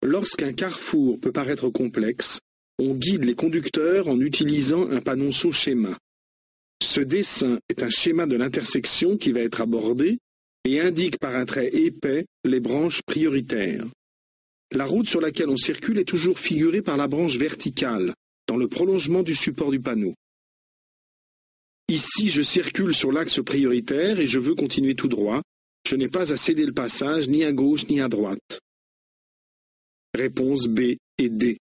Lorsqu'un carrefour peut paraître complexe, on guide les conducteurs en utilisant un panonceau schéma. Ce dessin est un schéma de l'intersection qui va être abordé et indique par un trait épais les branches prioritaires. La route sur laquelle on circule est toujours figurée par la branche verticale, dans le prolongement du support du panneau. Ici, je circule sur l'axe prioritaire et je veux continuer tout droit. Je n'ai pas à céder le passage ni à gauche ni à droite. Réponse B et D.